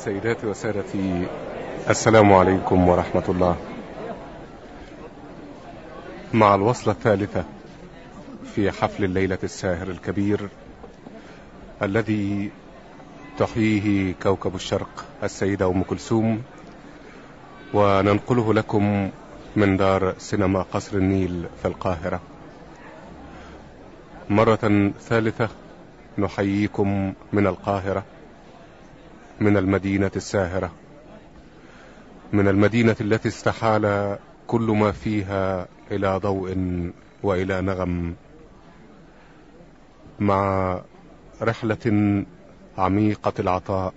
سيداتي وسادتي، السلام عليكم ورحمة الله. مع الوصلة الثالثة في حفل الليلة الساهر الكبير الذي تحييه كوكب الشرق السيدة أم كلثوم، وننقله لكم من دار سينما قصر النيل في القاهرة. مرة ثالثة نحييكم من القاهرة، من المدينة الساهرة، من المدينة التي استحال كل ما فيها إلى ضوء وإلى نغم، مع رحلة عميقة العطاء،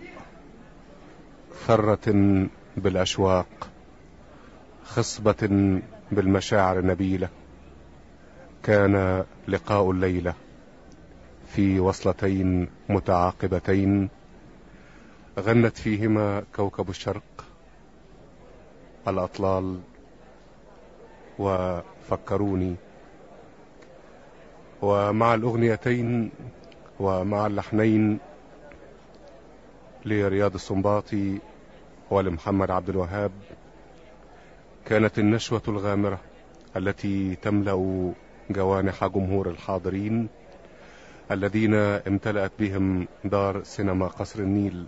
ثرة بالأشواق، خصبة بالمشاعر النبيلة. كان لقاء الليلة في وصلتين متعاقبتين غنت فيهما كوكب الشرق الأطلال وفكروني، ومع الأغنيتين ومع اللحنين لرياض السنباطي ولمحمد عبد الوهاب، كانت النشوة الغامرة التي تملأ جوانح جمهور الحاضرين الذين امتلأت بهم دار سينما قصر النيل.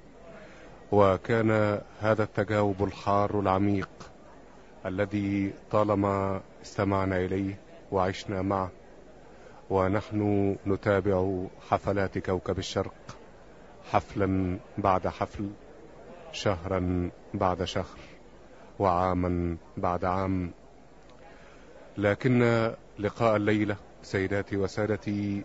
وكان هذا التجاوب الحار العميق الذي طالما استمعنا إليه وعشنا معه ونحن نتابع حفلات كوكب الشرق حفلا بعد حفل، شهرا بعد شهر، وعاما بعد عام. لكن لقاء الليلة سيداتي وسادتي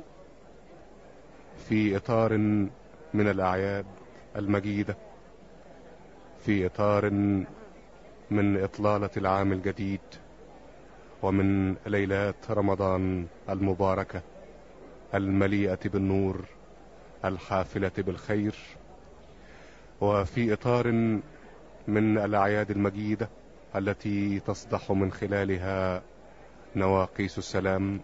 في إطار من الأعياد المجيدة، في إطار من إطلالة العام الجديد ومن ليلات رمضان المباركة المليئة بالنور الحافلة بالخير، وفي إطار من الأعياد المجيدة التي تصدح من خلالها نواقيس السلام.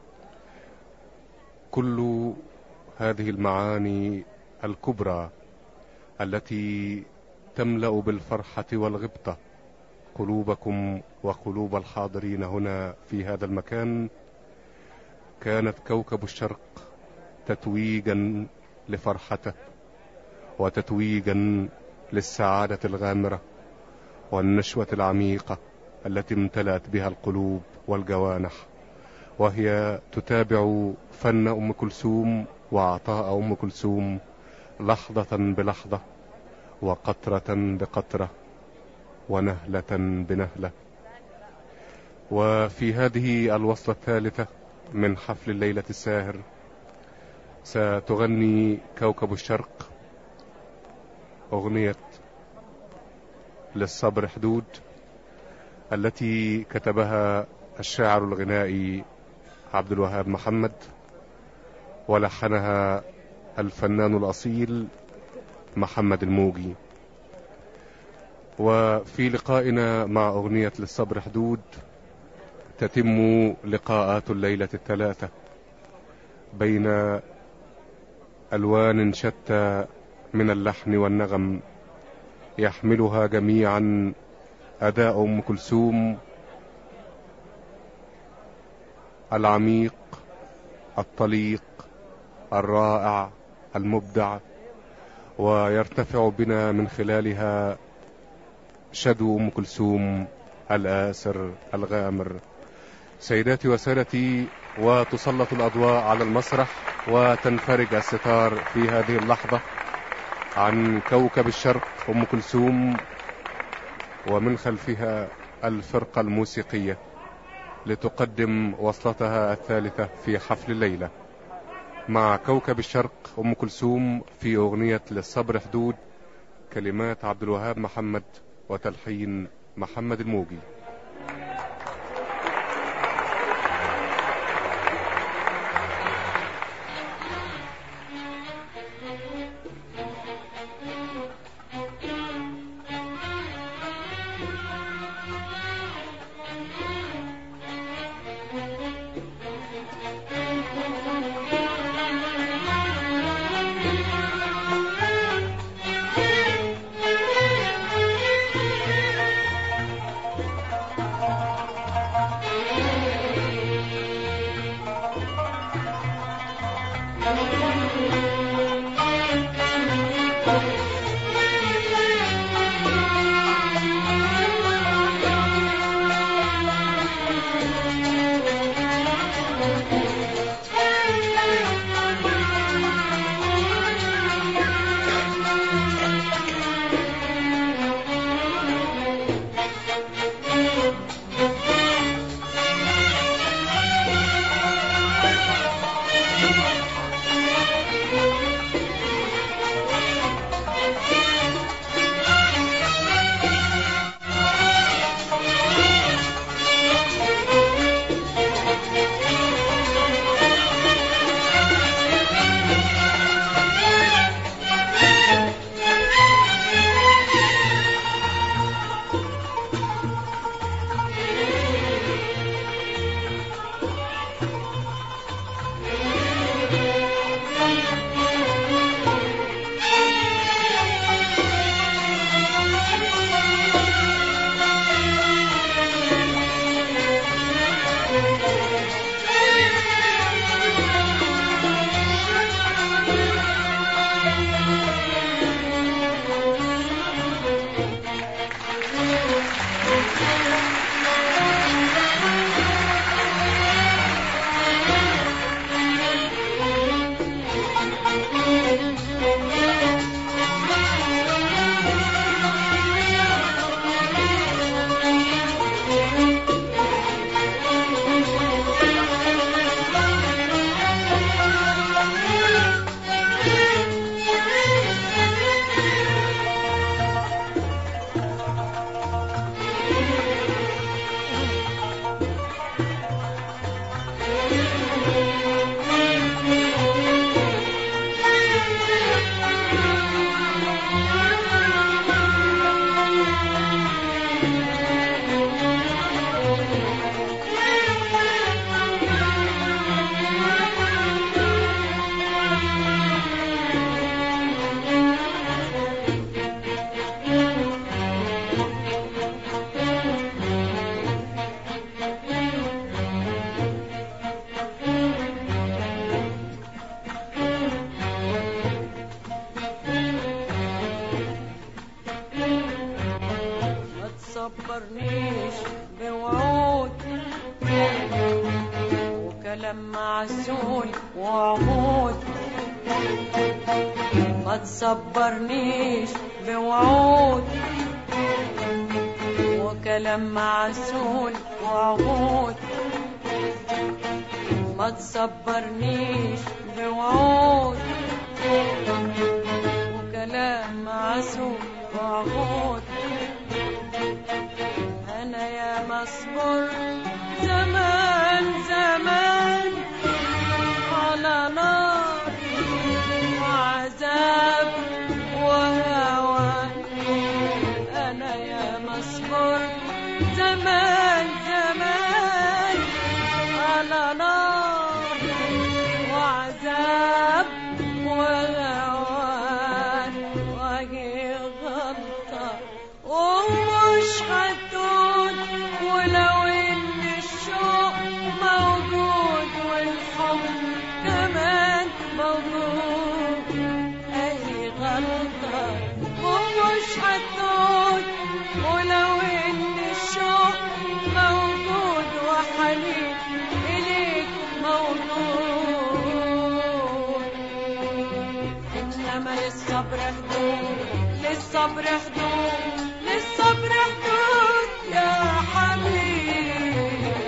كل هذه المعاني الكبرى التي تملأ بالفرحة والغبطة قلوبكم وقلوب الحاضرين هنا في هذا المكان، كانت كوكب الشرق تتويجا لفرحته وتتويجا للسعادة الغامرة والنشوة العميقة التي امتلأت بها القلوب والجوانح، وهي تتابع فن أم كلثوم وعطاء أم كلثوم لحظة بلحظة وقطرة بقطرة ونهلة بنهلة. وفي هذه الوصلة الثالثة من حفل الليلة الساهر ستغني كوكب الشرق أغنية للصبر حدود التي كتبها الشاعر الغنائي عبد الوهاب محمد، ولحنها الفنان الأصيل محمد الموجي. وفي لقائنا مع أغنية للصبر حدود تتم لقاءات الليلة الثلاثة بين ألوان شتى من اللحن والنغم، يحملها جميعا أداء أم كلثوم العميق الطليق الرائع المبدع، ويرتفع بنا من خلالها شدو أم كلثوم الآسر الغامر. سيداتي وسادتي، وتسلط الأضواء على المسرح وتنفرج الستار في هذه اللحظة عن كوكب الشرق أم كلثوم، ومن خلفها الفرقة الموسيقية لتقدم وصلتها الثالثة في حفل الليلة مع كوكب الشرق أم كلثوم في أغنية للصبر حدود، كلمات عبد الوهاب محمد وتلحين محمد الموجي. تصبرنيش بوعود وكلام معسول وعهود. ما تصبرنيش بوعود وكلام معسول وعهود. ما تصبرنيش بوعود وكلام معسول وعهود. أنا يا مصبر زمان زمان على نار وعذاب وهوان. أنا يا مصبر زمان زمان على نار وعذاب وهوان. وهي غلطة ومش هتون ولو إن الشوق موجود والحب كمان موجود. أهي غلطة ومش هتون ولو إن الشوق موجود وحنين إليك موجود. إنما للصبر حدود، للصبر حدود، للصبر حدود يا حبيبي.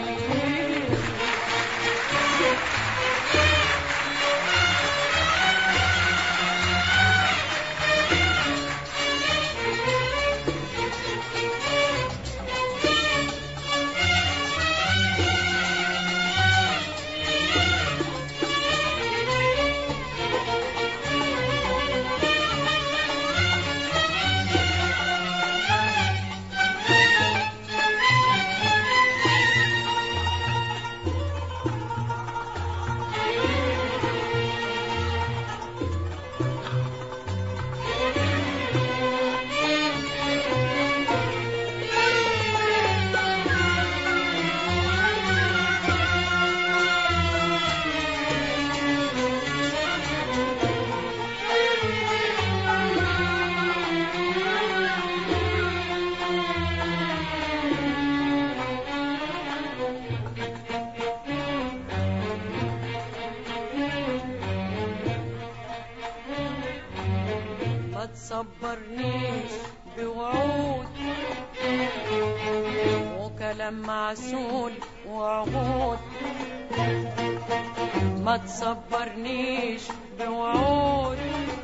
ما تصبرنيش بوعود وكلام معسول وعهود. ما تصبرنيش بوعود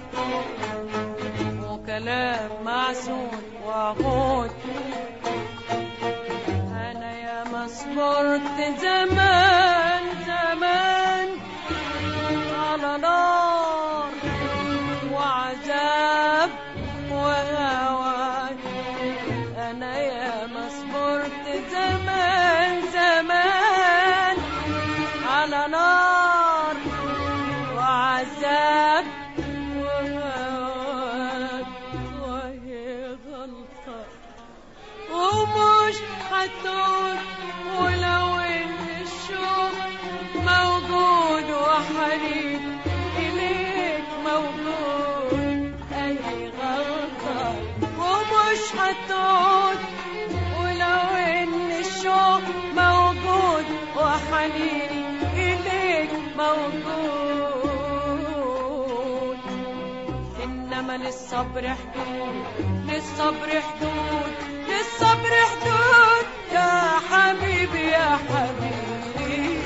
وكلام معسول وعهود. أنا يا ما صبرت زمان زمان على نار وعذاب وهوان. أنا يا ما صبرت زمان زمان على نار وعذاب وهوان. وهي غلطة ومش هتون ولو إن الشوق موجود وحنين إليك موجود. أي غلطة ومش هتون ولو إن الشوق موجود وحنين إليك موجود. إنما للصبر حدود، للصبر حدود، للصبر حدود يا حبيبي يا حبيبي.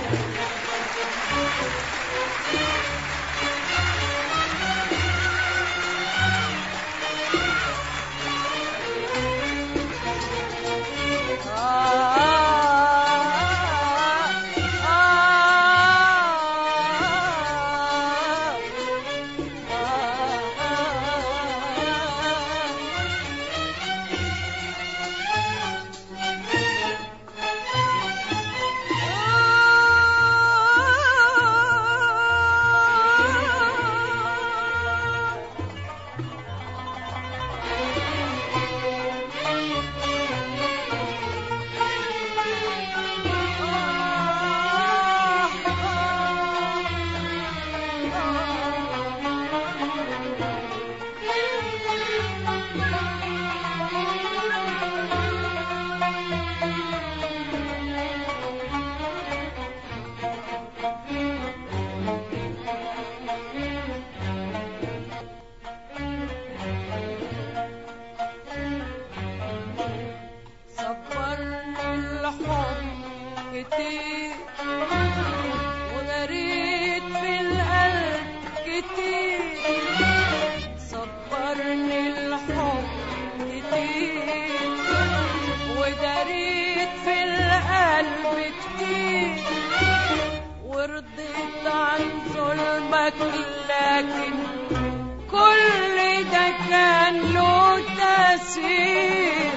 عن ظلمك، لكن كل ده كان له تأثير.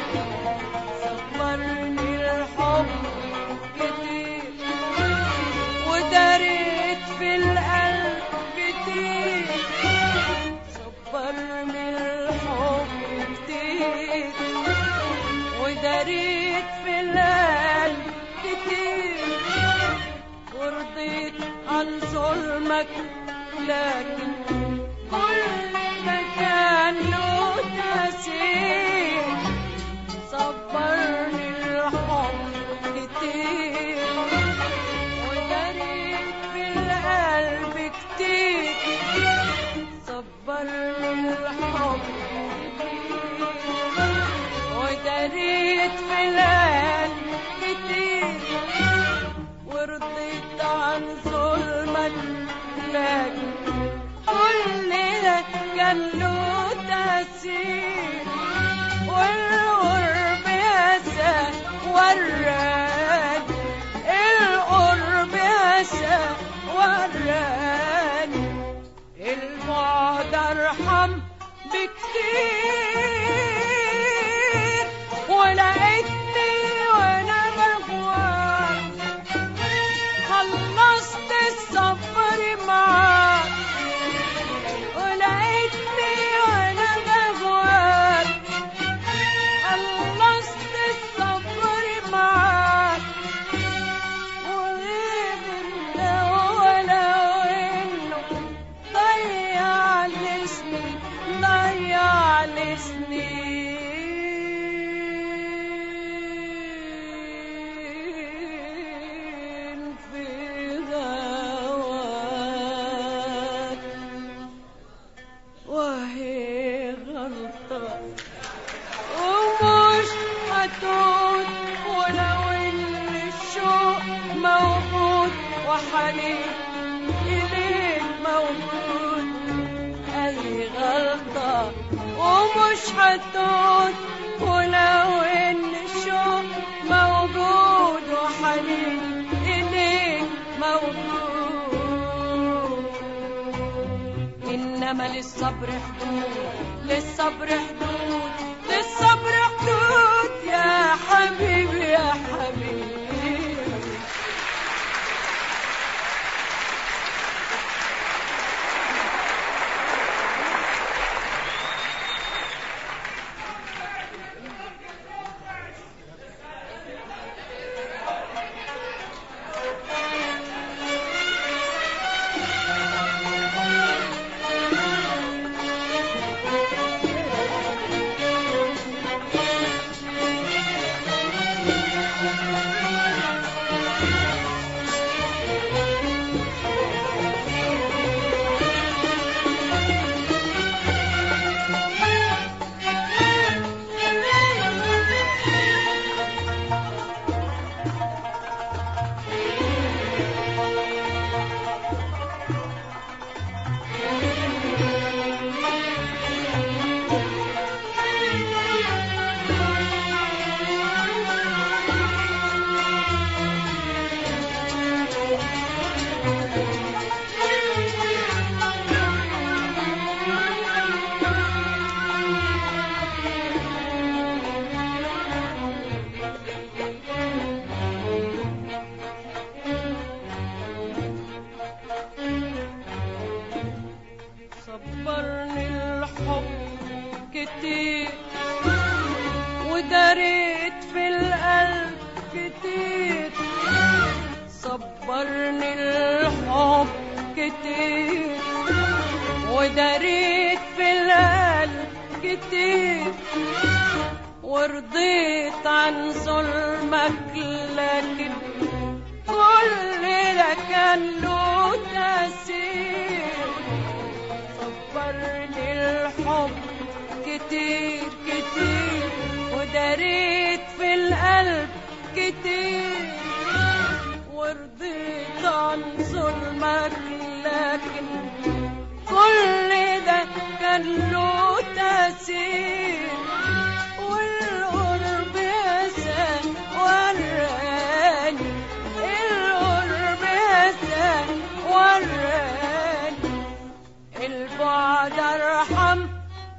صبرني الحب كتير وداريت في القلب كتير. صبرني الحب كتير وداريت في القلب كتير. ورضيت عن ظلمك، لكن كل ما كان له تأثير. صبرني الحب كتير وداريت في القلب كتير. صبرني الحب كتير وداريت في القلب كتير. ورضيت عن ظلمك، لكن كل ده كان له تأثير. والقرب يسى وراني، القرب يسى وراني. البعد أرحم بكتير، ولقيتني وأنا بغوار. خلصت السفر معاك، ولقيتني وأنا بغوار. خلصت السفر معاك، وغير إنه ولو إنه ضيع لي سنين، ضيع لي سنين في هواك. وهي غلطة ومش هتعود، ولو إن الشوق موجود وحنين إليك موجود. أي غلطة ومش هتعود، ولو إن الشوق موجود وحنين إليك موجود. إنما للصبر حدود، للصبر حدود، للصبر حدود. يا حبيبي يا حبيبي. صبرني الحب كتير وداريت في القلب كتير. صبرني الحب كتير وداريت في القلب كتير. ورضيت عن ظلمك، لكن كل ده كان له تأثير. صبرني الحب كتير كتير وداريت في القلب كتير. ورضيت عن ظلمك، لكن كل ده كان له تأثير. والقرب يسى وراني، القرب يسى وراني.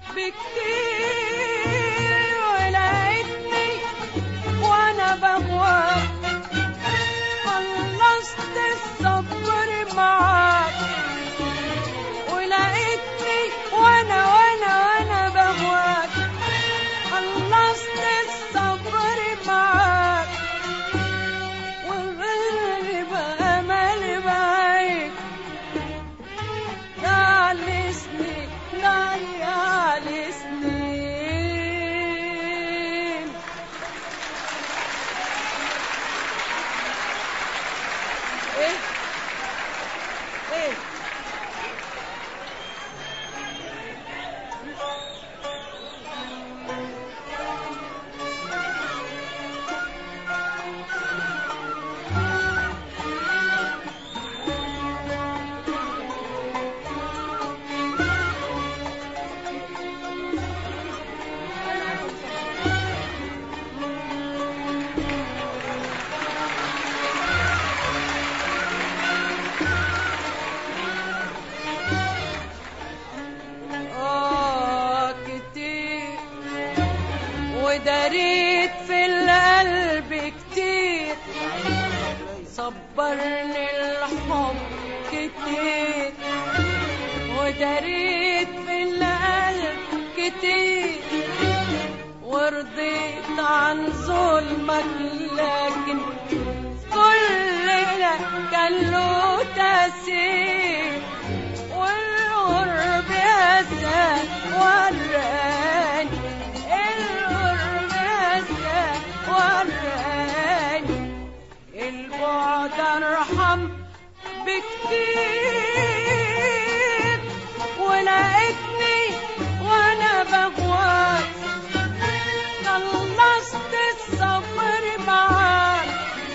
بكتير ولقيتني وانا بغواك خلصت الصبر معاك ولقيتني وانا بغواك خلصت الصبر معاك وغلب املي بعيد ضاع لي سنين ضيع لي سنين. ايه ايه كتير وداريت في القلب كتير صبرني الحب كتير وداريت في القلب كتير ورضيت عن ظلمك لكن كل ده كان له تأثير والقرب يسا وراني القرب يسا وراني البعد ارحم بكتير ولقيتني وانا بغواك خلصت الصبر معاك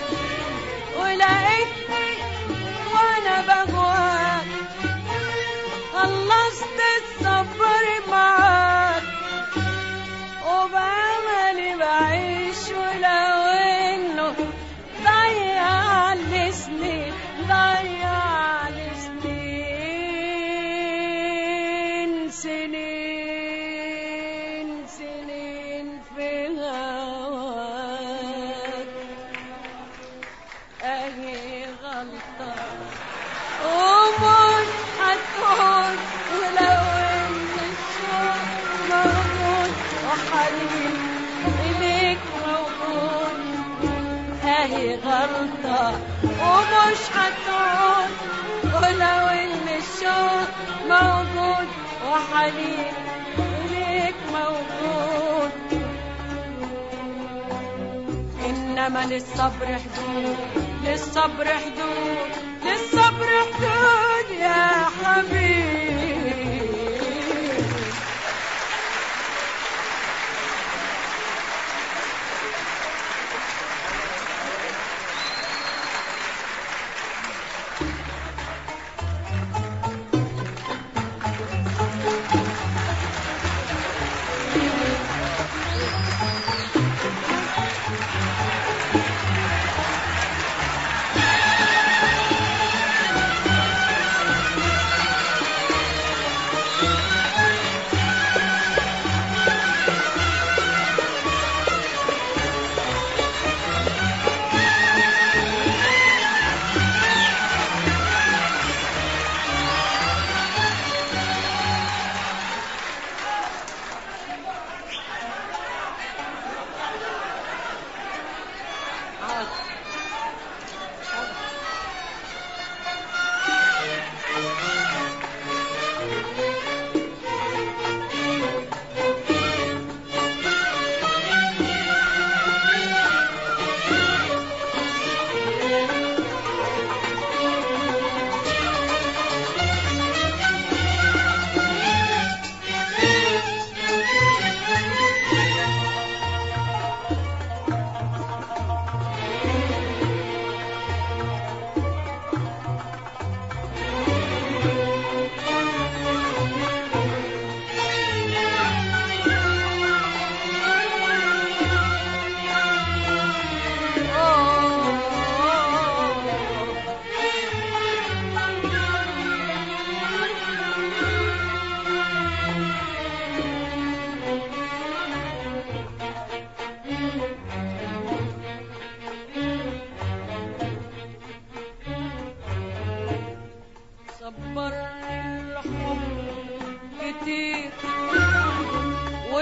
ولقيتني وانا بغواك خلصت الصبر معاك وبأملي بعيش ولو انه ضيع لي سنين ضيع لي سنين سنين سنين في هواك. اهي غلطة ومش هتكون ولو ان الشوق موجود وحنين اليك موجود. اهي غلطة ومش هتعود ولو ان الشوق موجود وحنين اليك موجود. انما للصبر حدود للصبر حدود للصبر حدود يا حبيبي.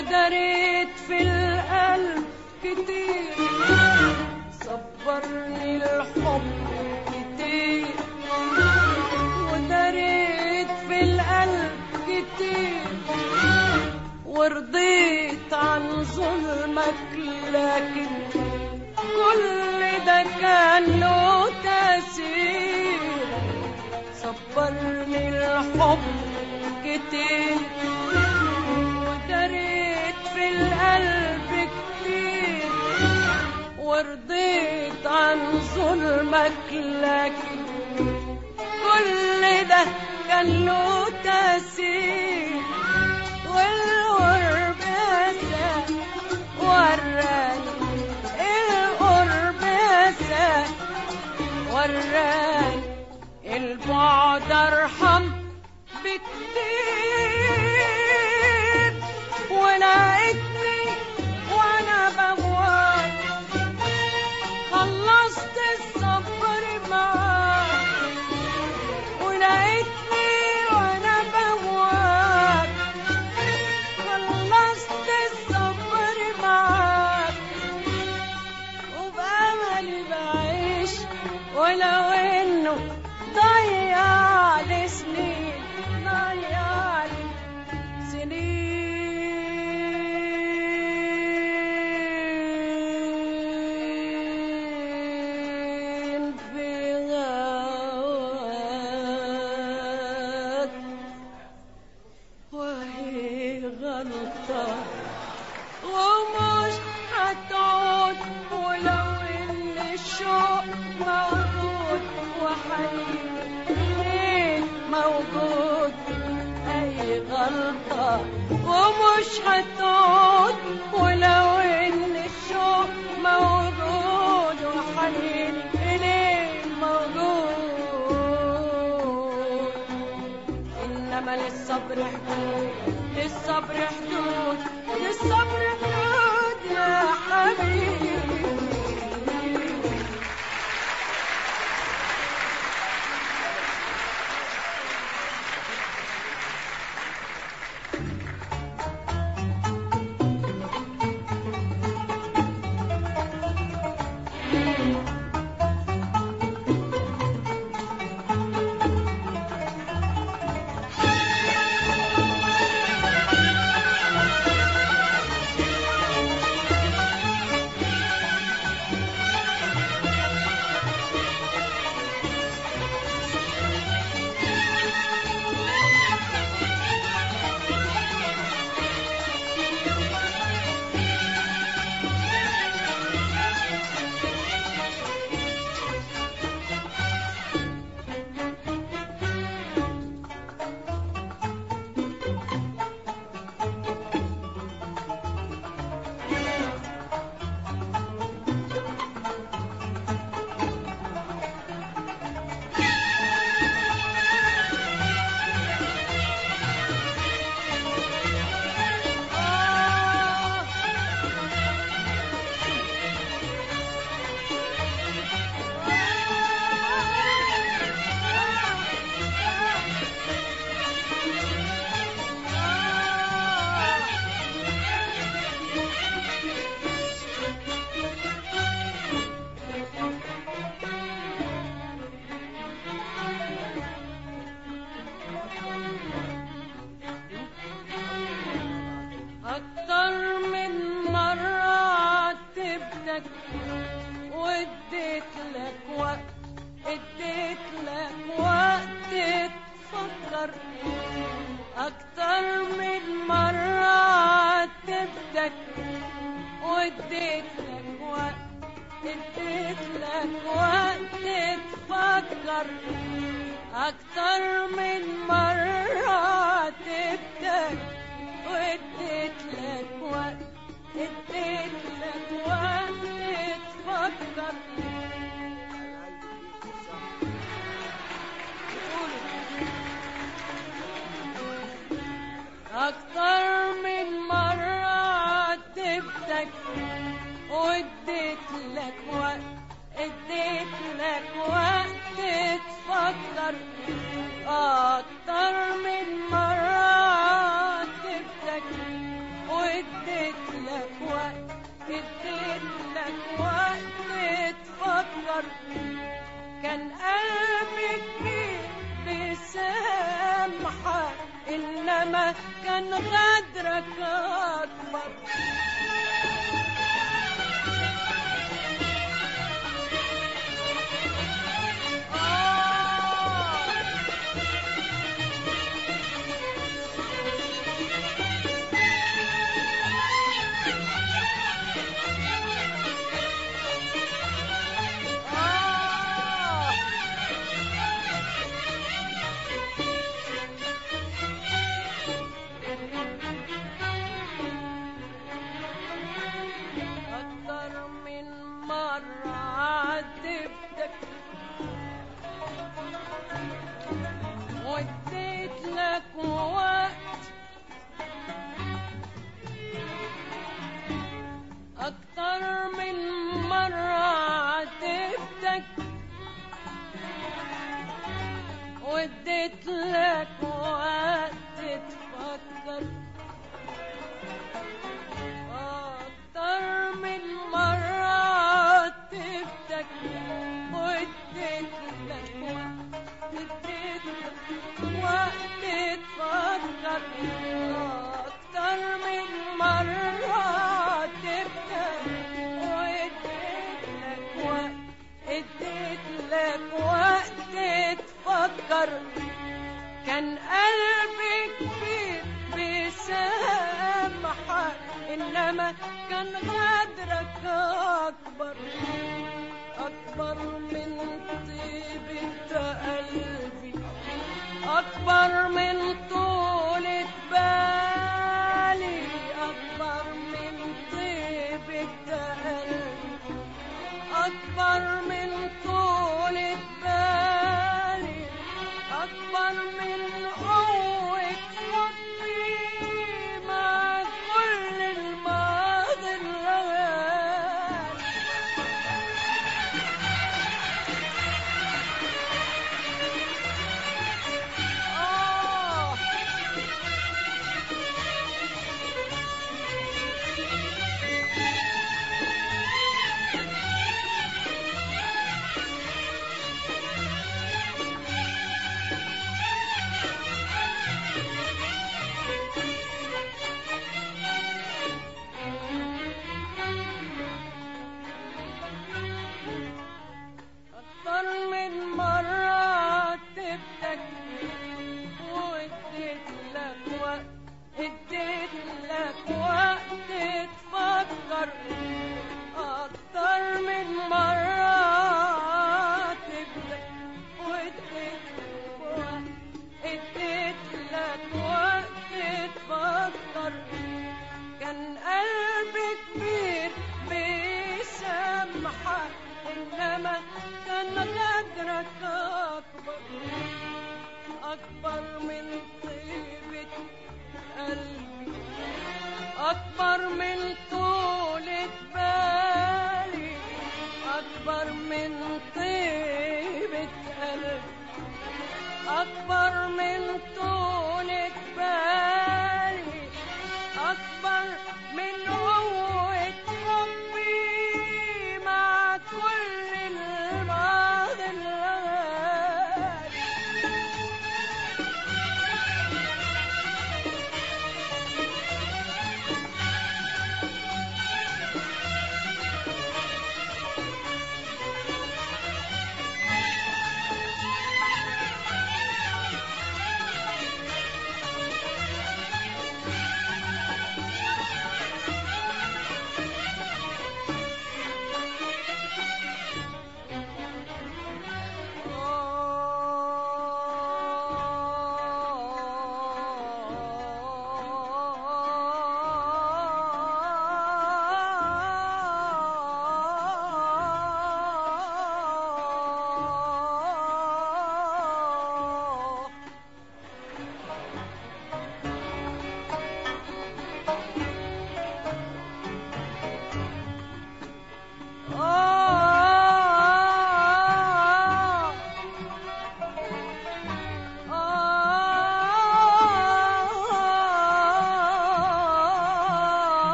ودريت في القلب كتير، صبرني الحب كتير، ودريت في القلب كتير، ورضيت عن ظلمك، لكن كل ده كان له تأثير. صبرني الحب كتير، ودريت في القلب كتير، ورضيت عن ظلمك، لكن كل ده كان له تأثير. والقرب أسى وراني، القرب أسى وراني، البعد أرحم بكتير. ولقيتني وأنا بموت، خلصت الصبر معاك. ولقيتني وأنا بموت، خلصت الصبر معاك. وبأملي بعيش ولو إنه ضيع لي سنين، ضيع لي سنين في غواك. وهي غلطة ومش هتعود، ولو إن الشوق موجود وحنين موجود. أي غلطة ومش هتعود، ولو إن الشوق موجود وحنين إليه موجود. إنما للصبر حدود، للصبر حدود، للصبر حدود يا حبيبي. أكتر من مرة تبتك واديت لك وقت، اديت لك وقت تفكر. أكتر من مرة تبتك واديت لك وقت، اديت لك وقت تفكر. أكتر من مرة تبتك اديت لك وقت، اديت لك وقت تفكر. كان قلبي كبير بيسامحك، انما كان غدرك اكبر. أكتر من مرة عاتبتك واديت لك وقت، أكتر من مرة عاتبتك واديت لك وقت تفكر. أكتر من مرة عاتبتك واديت لك وقت، اديت لك وقت تفكر. أكتر من مرة عاتبتك واديت لك وقت، اديت لك وقت تفكر. كان قلبي كبير بيسامحك، إنما كان غدرك أكبر. أكبر من طيبة قلبي، أكبر من طولة بالي، أكبر من طيبة قلبي، أكبر من طولة بالي، أكبر من قوة حبي مع كل الماضي الغالي. أكتر من مرة عاتبتك واديت لك وقت، اديت لك وقت تفكر. أكتر من مرة عاتبتك واديت لك وقت، اديت لك وقت تفكر. كان قلبي كبير بيسامحك، إنما كان غدرك أكبر. أكبر من طيبة قلبي، أكبر من طولة بالي، أكبر من طيبة قلبي، أكبر من طولة بالي، أكبر من قوة حبي مع كل الماضي الغالي.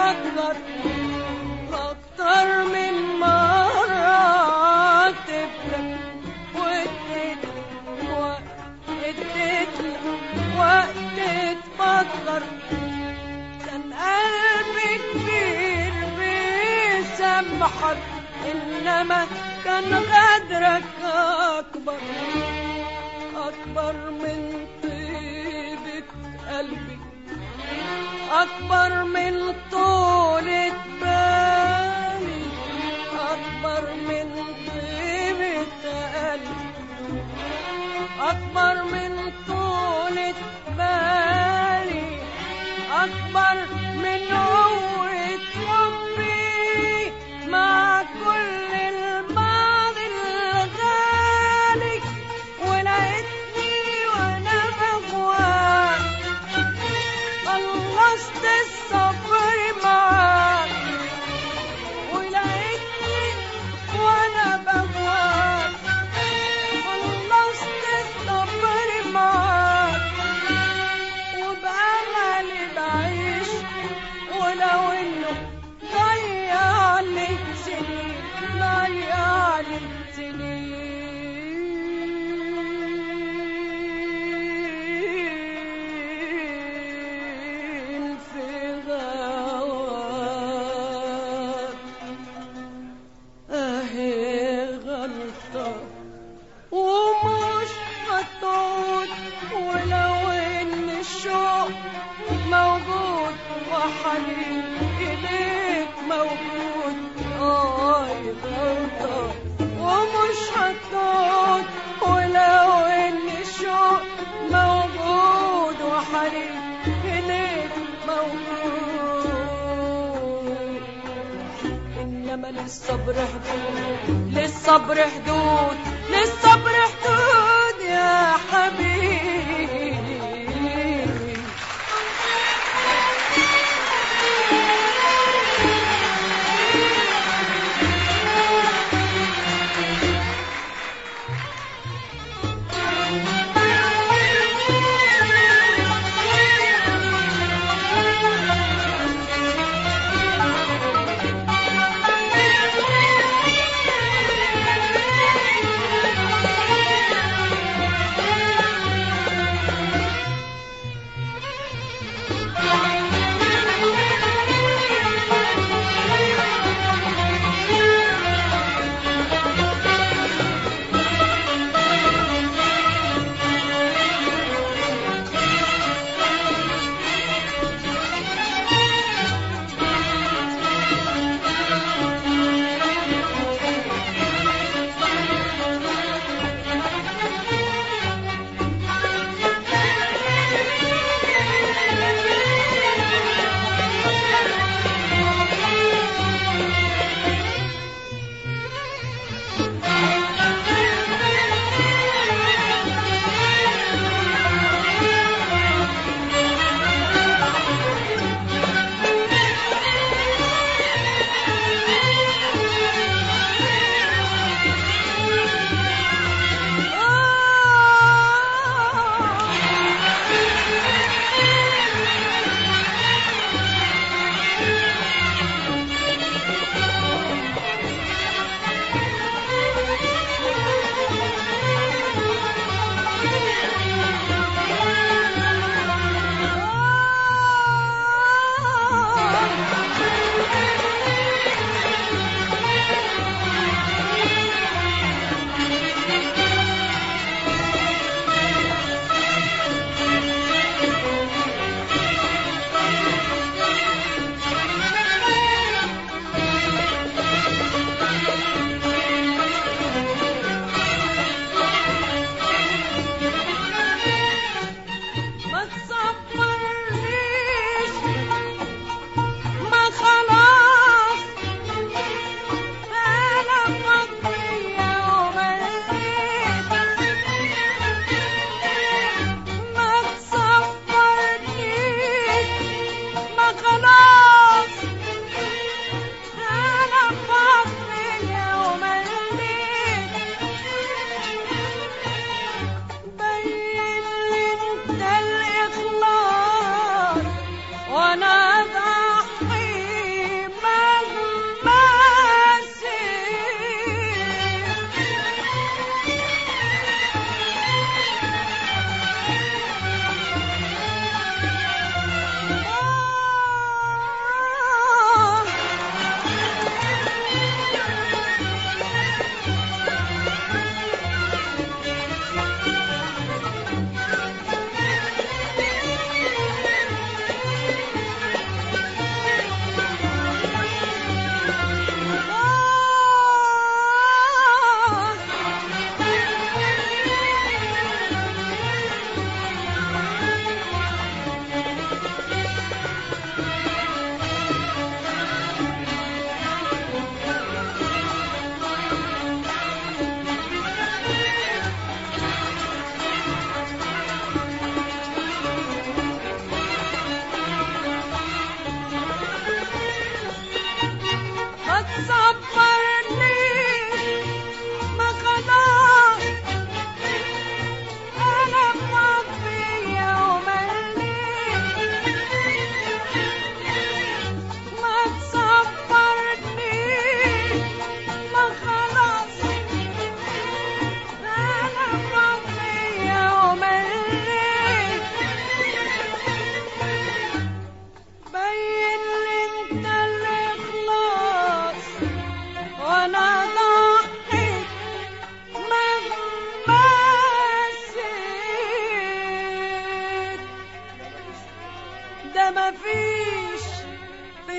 تتقدر أكتر من مرة تبلك واديت وقت تفكر كان قلبي كبير بيسامحك إنما كان غدرك أكبر من طيبة قلبي أكبر من طولة بالي أكبر من طيبة قلبي أكبر من طولة بالي أكبر من قوة حبي مع كل الماضي الغالي ولقيتني وأنا بغواك خلصت الصبر معاك ولقيتني وأنا بغواك خلصت الصبر معاك وبأملي بعيش ولو إنه ضيع لي سنين في غواك أهي غلطة ومش هتعود ولو إن الشوق موجود وحنين إليك موجود غلطة ومش هتعود ولو إن الشوق موجود وحنين إليك موجود إنما للصبر حدود يا حبيبي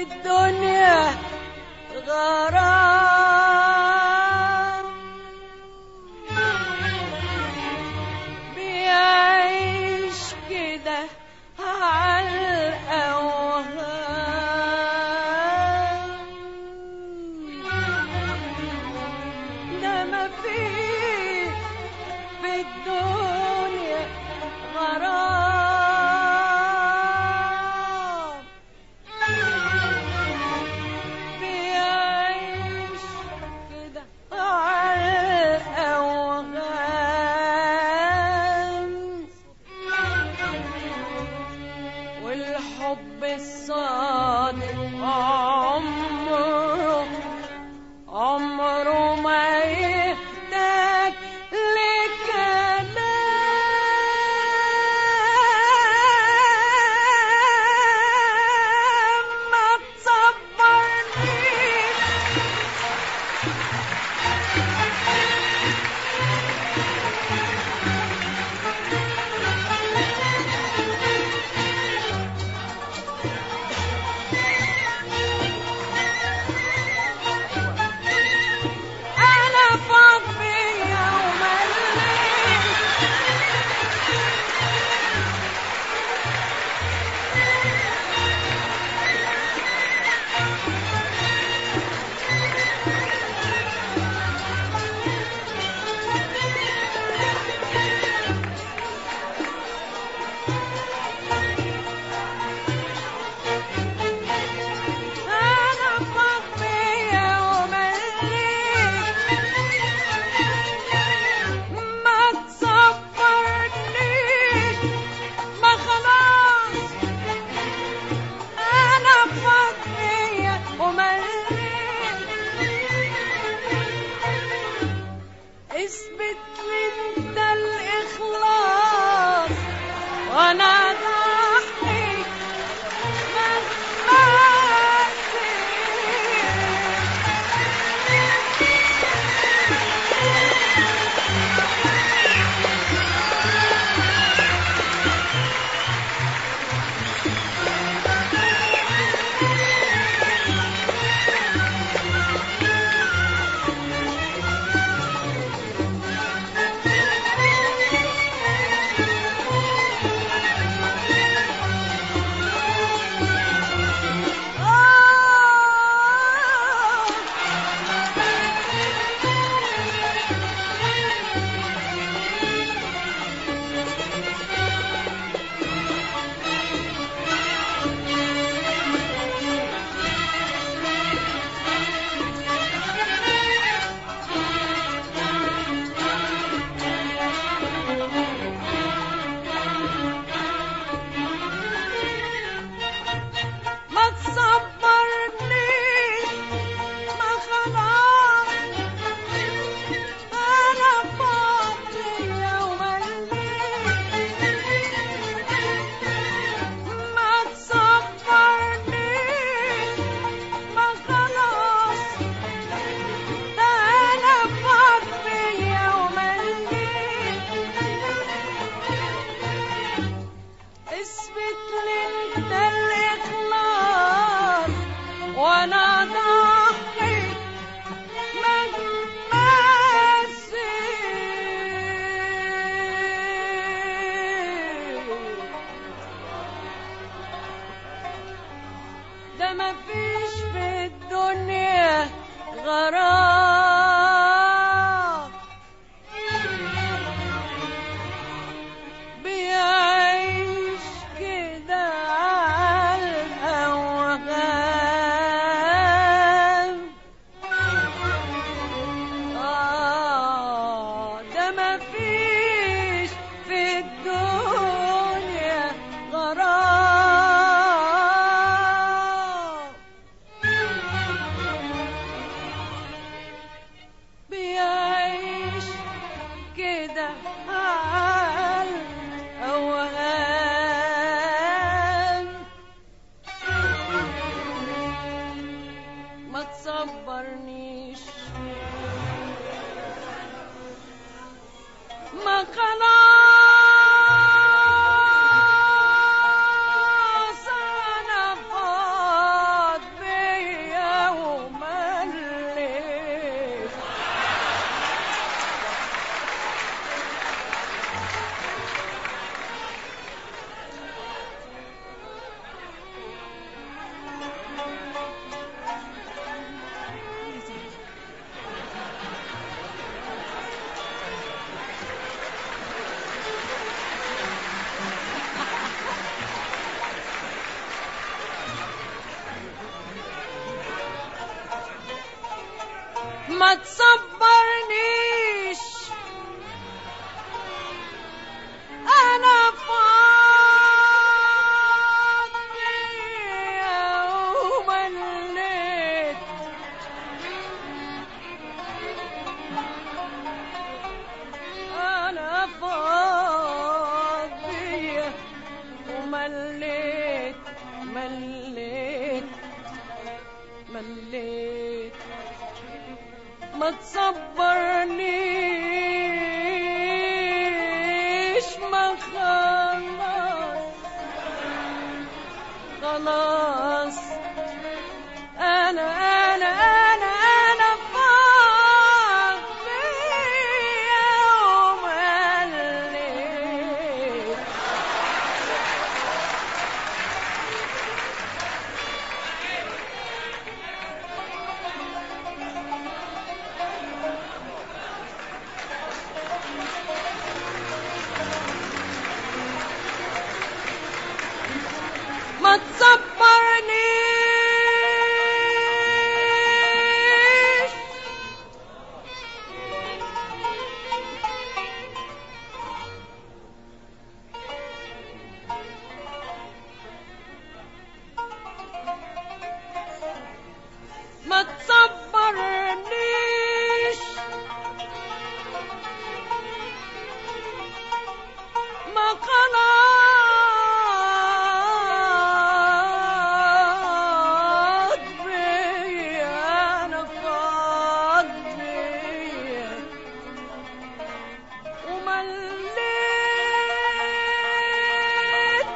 الدنيا غرام بيعيش كده عالأوهام ده ما فيه في الدنيا غرام بيعيش كده عالأوهام والحب الصادق عمره ما يحتاج لكلام ما تصبرنيش أنا فاضي يوم الليل أنا فاضي يوم الليل ما تصبرنيش ما خلاص أنا فاضي يوم الليل اثبت لي انت الإخلاص وأنا ضحي مهما ما تصبرنيش ما خلاص أنا فاضي يوم الليل ما تصبرنيش ما خلاص ده أنا فاضي يوم الليل اثبت لي انت الإخلاص وأنا ضحي مهما ده مفيش في الدنيا غرام بيعيش كده عالأوهام ده مفيش في الدنيا غرام بيعيش كده عالأوهام ما تصبرنيش ما خلاص أنا فاض ما تصبرنيش أنا فاضي ومليت أنا فاضي ومليت مليت مليت ما تصبرنيش ما خلاص أنا فاضي ومليت ما تصبرنيش ما تصبرنيش ما خلاص بيا أنا فاض بيا ومليت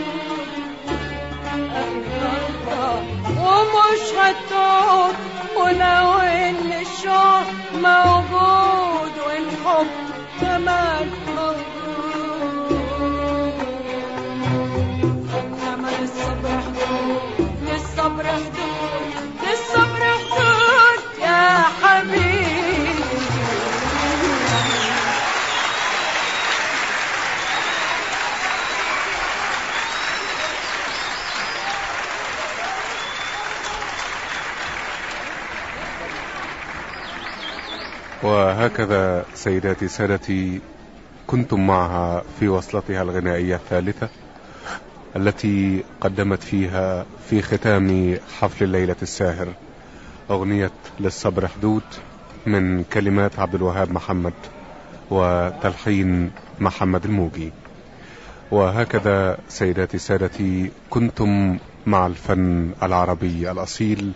ومش هتعود ولو ان الشوق موجود والحب كمان موجود. انما للصبر حدود، للصبر حدود، للصبر حدود يا حبيبي. وهكذا سيداتي سادتي كنتم معها في وصلتها الغنائية الثالثة التي قدمت فيها في ختام حفل الليلة الساهر أغنية للصبر حدود من كلمات عبد الوهاب محمد وتلحين محمد الموجي. وهكذا سيداتي سادتي كنتم مع الفن العربي الأصيل.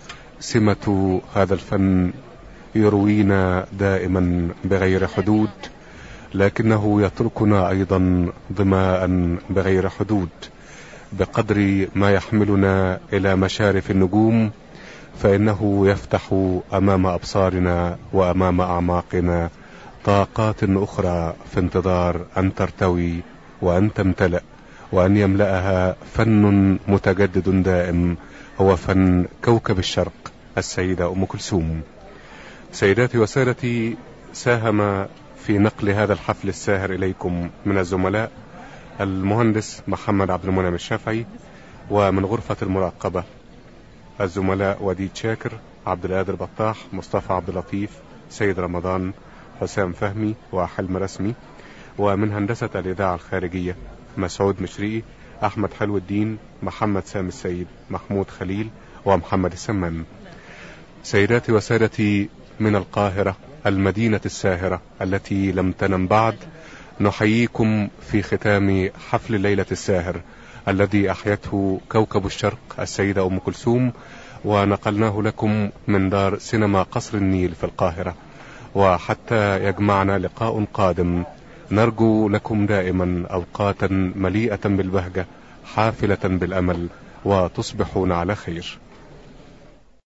سمة هذا الفن يروينا دائما بغير حدود، لكنه يتركنا أيضا ظماء بغير حدود. بقدر ما يحملنا إلى مشارف النجوم فإنه يفتح أمام أبصارنا وأمام أعماقنا طاقات أخرى في انتظار أن ترتوي وأن تمتلئ وأن يملأها فن متجدد دائم، هو فن كوكب الشرق السيدة أم كلثوم. سيداتي وسادتي، ساهم في نقل هذا الحفل الساهر إليكم من الزملاء المهندس محمد عبد المنعم الشافعي، ومن غرفة المراقبة الزملاء وديد شاكر، عبد القادر بطاح، مصطفى عبد اللطيف، سيد رمضان، حسام فهمي وحلم رسمي، ومن هندسة الإذاعة الخارجية مسعود مشري، أحمد حلو الدين، محمد سامي السيد، محمود خليل، ومحمد السمان. سيداتي وسادتي، من القاهرة المدينة الساهرة التي لم تنم بعد، نحييكم في ختام حفل الليلة الساهر الذي أحيته كوكب الشرق السيدة أم كلثوم، ونقلناه لكم من دار سينما قصر النيل في القاهرة. وحتى يجمعنا لقاء قادم نرجو لكم دائما أوقاتا مليئة بالبهجة حافلة بالأمل، وتصبحون على خير.